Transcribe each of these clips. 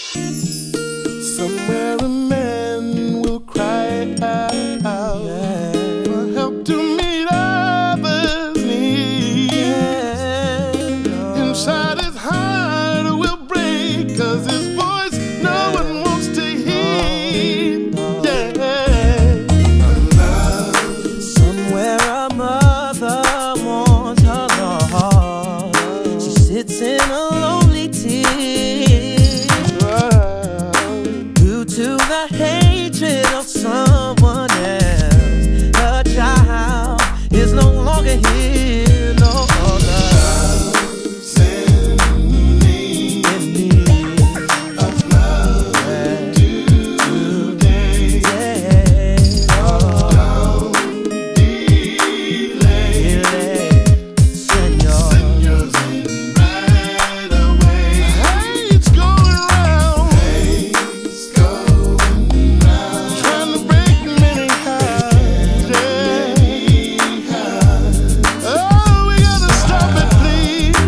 Somewhere a man will cry out for help to meet others' needs. Inside his heart will break, 'cause his voice no one wants to hear. Somewhere a mother mourns her Lord. She sits in a lonely tear due to the hatred of someone else. Her child is no longer here, no love. In need of love today. Don't delay. Send yours in right away. Hey, it's going round. Trying to break many hearts. Oh, we gotta stop it, please.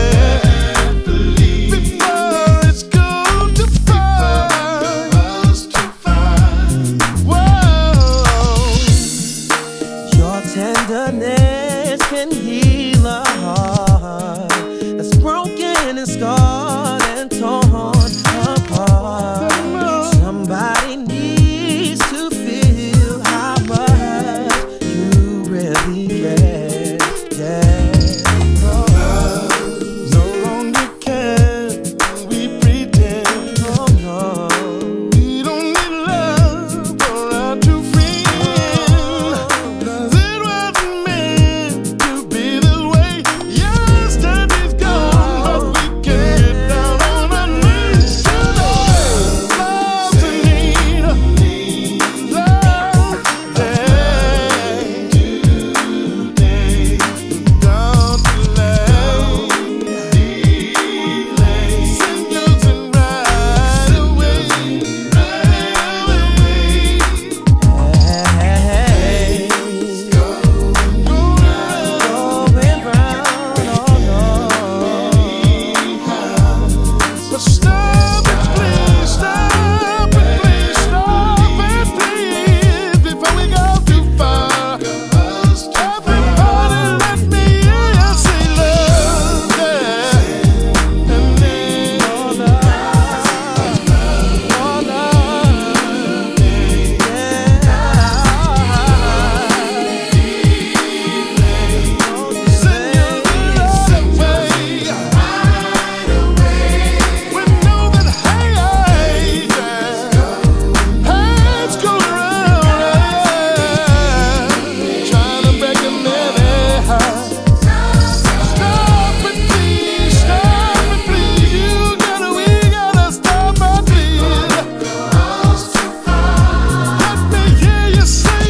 Before it's gone too far. Whoa. Your tenderness can heal a heart that's broken and scarred and torn apart. Somebody needs to feel how much you really care. No longer can we pretend. Oh no. We don't need love for our true friend. 'Cause it wasn't meant to be this way. Yesterday's gone, but we can get down on our knees today. Love's in need of love today. Don't delay. Send yours in right away. Hey, going round, oh no. But stop it, please, stop it, please, stop it, please, before we go too far. Everybody let me hear you say love, yeah. And then send your love away. We know that hey, it's going around, trying to break a many hearts. Stop it, please, we gotta stop it, please. Let me hear you say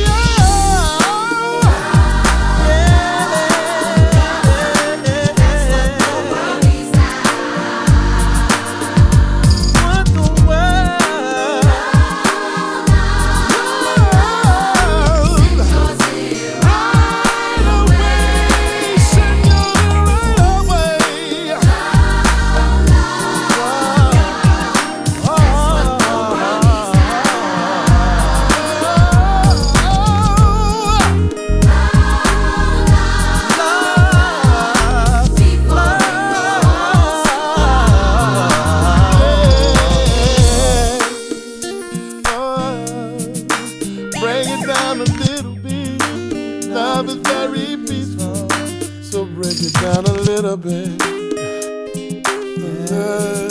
What the world? right away, send your right away. Break it down a little bit. Love is very peaceful, so break it down a little bit.